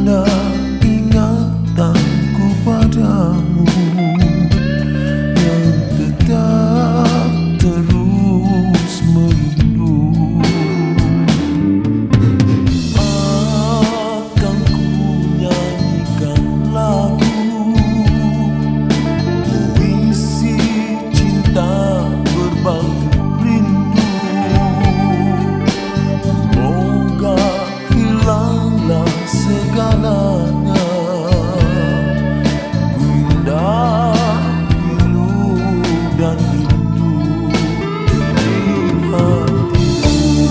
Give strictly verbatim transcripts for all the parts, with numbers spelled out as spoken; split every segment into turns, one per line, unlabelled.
Indah ingatanku padamu yang tetap terus merindu. Akan ku nyanyikan lagu puisi cinta berbangkit rindu. Moga hilanglah segalanya, gundah pilu dan rindu di hatiku.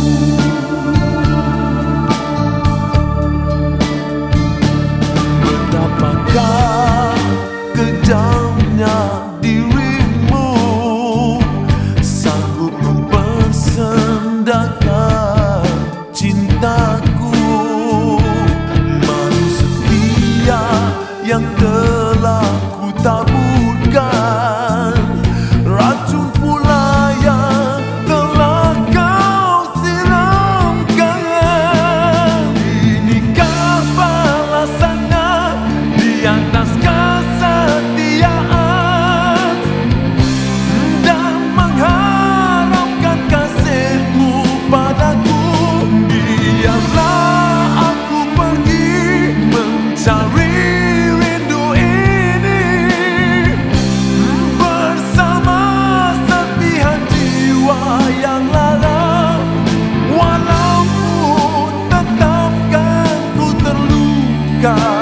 Betapakah kejamnya dirimu, sanggup mempersendakan cintaku. Yang telah ku taburkan, racun pula yang telah kau siramkan. Inikah balasannya di atas kesetiaan dan mengharapkan kasihmu padaku. Biarlah aku pergi mencari yang lara, walaupun tetap kan ku terluka.